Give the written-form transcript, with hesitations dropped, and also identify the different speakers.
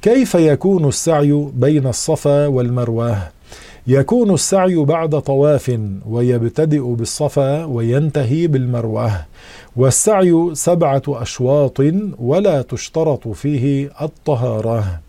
Speaker 1: كيف يكون السعي بين الصفا والمروة؟ يكون السعي بعد طواف، ويبتدئ بالصفا وينتهي بالمروة، والسعي 7 أشواط ولا تشترط فيه الطهارة.